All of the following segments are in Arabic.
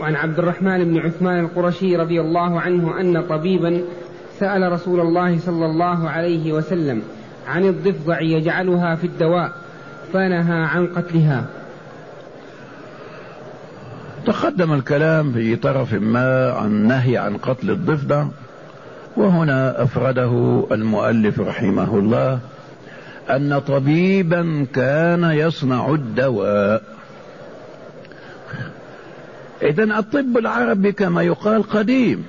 وعن عبد الرحمن بن عثمان القرشي رضي الله عنه أن طبيبا سأل رسول الله صلى الله عليه وسلم عن الضفدع يجعلها في الدواء فنهى عن قتلها. تقدم الكلام في طرف ما عن نهي عن قتل الضفدع، وهنا أفرده المؤلف رحمه الله أن طبيبا كان يصنع الدواء. إذن الطب العربي كما يقال قديم،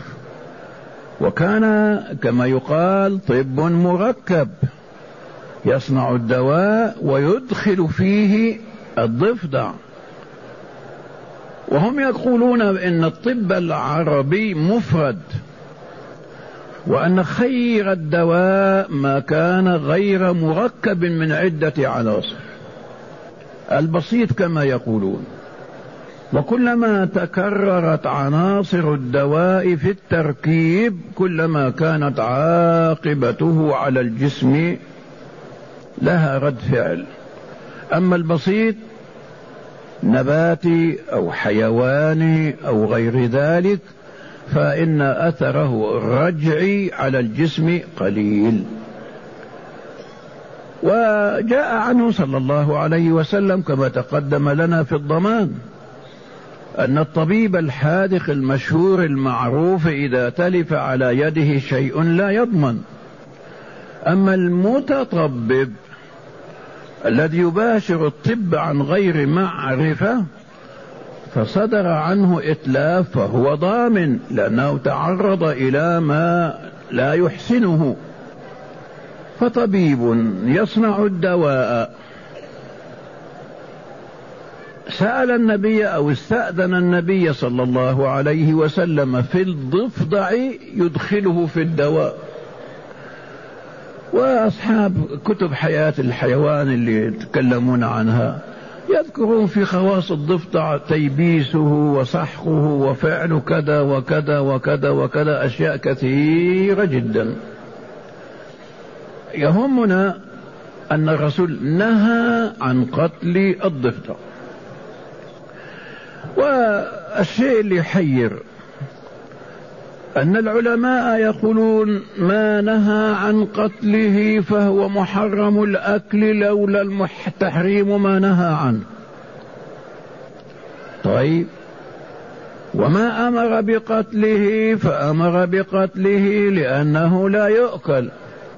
وكان كما يقال طب مركب يصنع الدواء ويدخل فيه الضفدع. وهم يقولون إن الطب العربي مفرد، وأن خير الدواء ما كان غير مركب من عدة عناصر، البسيط كما يقولون. وكلما تكررت عناصر الدواء في التركيب كلما كانت عاقبته على الجسم لها رد فعل. أما البسيط نباتي أو حيواني أو غير ذلك فإن أثره الرجعي على الجسم قليل. وجاء عنه صلى الله عليه وسلم كما تقدم لنا في الضمان أن الطبيب الحاذق المشهور المعروف إذا تلف على يده شيء لا يضمن. أما المتطبب الذي يباشر الطب عن غير معرفة فصدر عنه إتلاف فهو ضامن، لأنه تعرض إلى ما لا يحسنه. فطبيب يصنع الدواء سأل النبي أو استأذن النبي صلى الله عليه وسلم في الضفدع يدخله في الدواء. وأصحاب كتب حياة الحيوان اللي يتكلمون عنها يذكرون في خواص الضفدع تيبيسه وسحقه وفعل كذا وكذا وكذا وكذا، أشياء كثيرة جدا. يهمنا أن الرسول نهى عن قتل الضفدع. والشيء اللي يحير أن العلماء يقولون ما نهى عن قتله فهو محرم الأكل لولا التحريم ما نهى عنه. طيب، وما أمر بقتله فأمر بقتله لأنه لا يؤكل.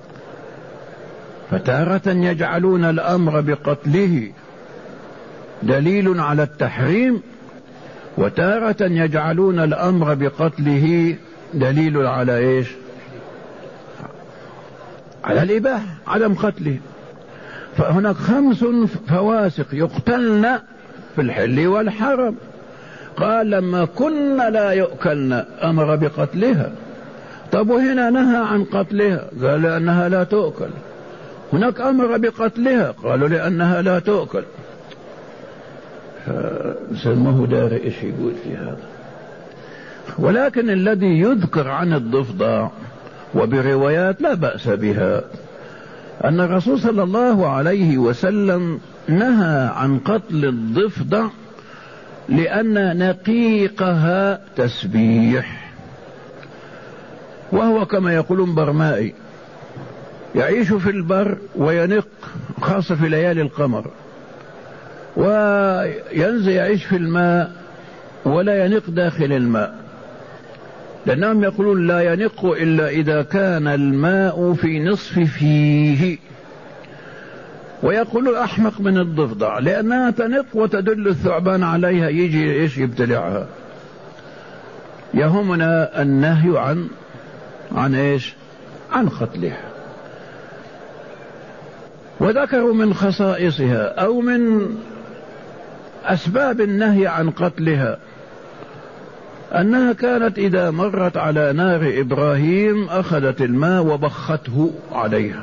فتارة يجعلون الأمر بقتله دليل على التحريم، وتارة يجعلون الأمر بقتله دليل على إيش؟ على الإباحة، عدم قتله. فهناك 5 فواسق يقتلن في الحل والحرم. قال لما كنا لا يؤكلن أمر بقتلها. طب وهنا نهى عن قتلها، قال لأنها لا تؤكل. هناك أمر بقتلها، قالوا لأنها لا تؤكل. سمه دار إيش يقول في هذا. ولكن الذي يذكر عن الضفدع وبروايات لا بأس بها أن الرسول صلى الله عليه وسلم نهى عن قتل الضفدع لأن نقيقها تسبيح، وهو كما يقولون برمائي يعيش في البر وينق، خاصة في ليالي القمر، وينزل يعيش في الماء ولا ينق داخل الماء، لأنهم يقولون لا ينق إلا إذا كان الماء في نصف فيه. ويقول أحمق من الضفدع لأنها تنق وتدل الثعبان عليها يجي إيش يبتلعها. يهمنا النهي عن إيش؟ عن قتلها. وذكروا من خصائصها أو من أسباب النهي عن قتلها أنها كانت إذا مرت على نار إبراهيم أخذت الماء وبخته عليها.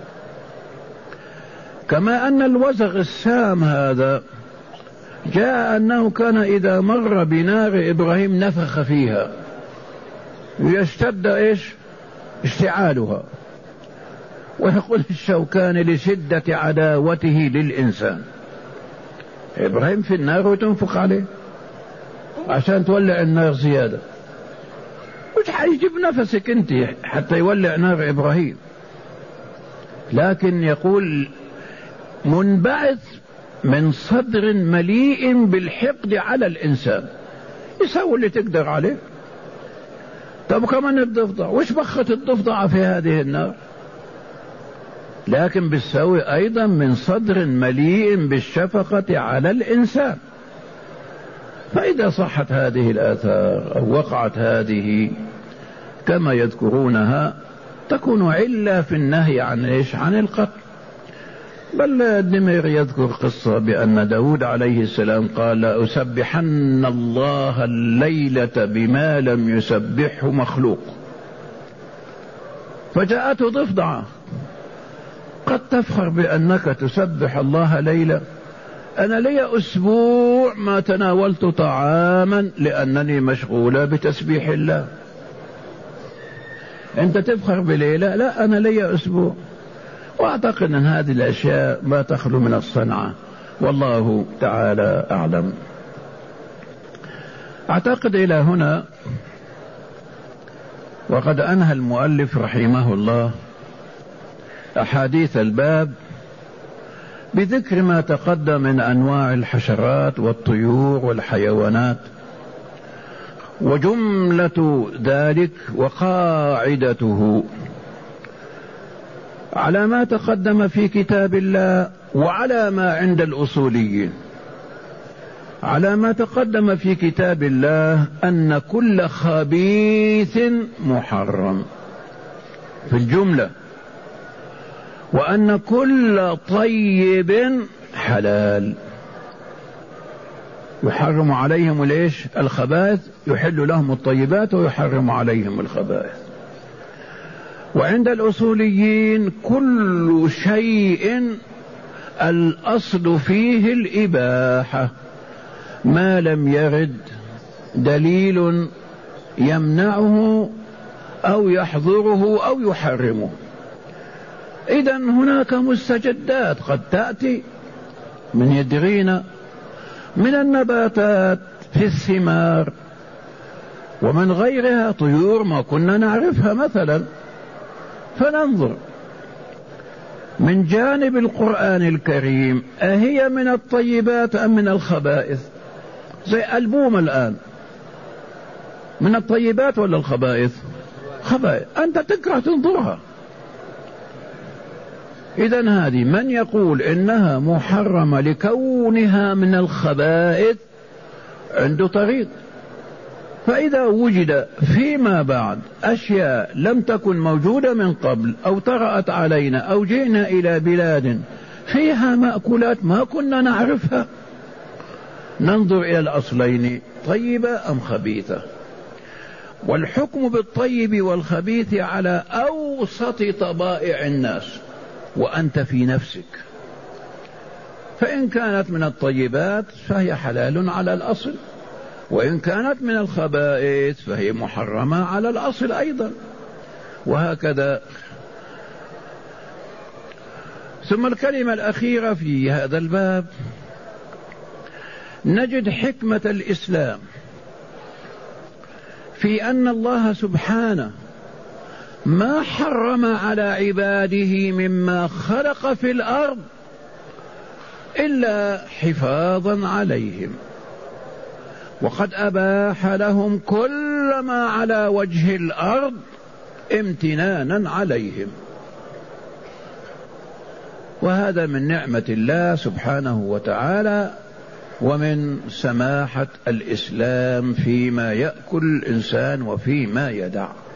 كما أن الوزغ السام هذا جاء أنه كان إذا مر بنار إبراهيم نفخ فيها ليشتد إيش؟ اشتعالها. ويقول الشوكاني لشدة عداوته للإنسان. إبراهيم في النار وتنفخ عليه، عشان تولع النار زيادة، مش حيجيب نفسك انت حتى يولع نار إبراهيم، لكن يقول منبعث من صدر مليء بالحقد على الإنسان، يسوي اللي تقدر عليه. طب كمان الضفدع، وش بخت الضفدع في هذه النار؟ لكن بالسوي أيضا من صدر مليء بالشفقة على الإنسان. فإذا صحت هذه الآثار أو وقعت هذه كما يذكرونها تكون علة في النهي عن القتل. بل الدمير يذكر قصة بأن داود عليه السلام قال: لأسبحن الله الليلة بما لم يسبحه مخلوق. فجاءته ضفدعة: قد تفخر بأنك تسبح الله ليلة، أنا لي أسبوع ما تناولت طعاما لأنني مشغولة بتسبيح الله. أنت تفخر بليلة، لا أنا لي أسبوع. وأعتقد أن هذه الأشياء ما تخلو من الصنعة، والله تعالى أعلم. أعتقد إلى هنا وقد أنهى المؤلف رحمه الله أحاديث الباب بذكر ما تقدم من أنواع الحشرات والطيور والحيوانات، وجملة ذلك وقاعدته على ما تقدم في كتاب الله وعلى ما عند الأصوليين. على ما تقدم في كتاب الله أن كل خبيث محرم في الجملة، وأن كل طيب حلال. يحرم عليهم ليش؟ الخبائث، يحل لهم الطيبات ويحرم عليهم الخبائث. وعند الأصوليين كل شيء الأصل فيه الإباحة ما لم يرد دليل يمنعه أو يحظره أو يحرمه. إذن هناك مستجدات قد تأتي من يدرينا من النباتات في الثمار ومن غيرها، طيور ما كنا نعرفها مثلا، فننظر من جانب القرآن الكريم أهي من الطيبات أم من الخبائث؟ زي البوم الآن من الطيبات ولا الخبائث؟ خبائث، أنت تكره تنظرها. إذن هذه من يقول إنها محرمة لكونها من الخبائث عنده طريق. فإذا وجد فيما بعد أشياء لم تكن موجودة من قبل أو طرأت علينا أو جئنا إلى بلاد فيها مأكولات ما كنا نعرفها، ننظر إلى الأصلين: طيبة أم خبيثة. والحكم بالطيب والخبيث على أوسط طبائع الناس وأنت في نفسك. فإن كانت من الطيبات فهي حلال على الأصل، وإن كانت من الخبائث فهي محرمة على الأصل أيضا، وهكذا. ثم الكلمة الأخيرة في هذا الباب نجد حكمة الإسلام في أن الله سبحانه ما حرم على عباده مما خلق في الأرض إلا حفاظا عليهم، وقد أباح لهم كل ما على وجه الأرض امتنانا عليهم. وهذا من نعمة الله سبحانه وتعالى ومن سماحة الإسلام فيما يأكل الإنسان وفيما يدع.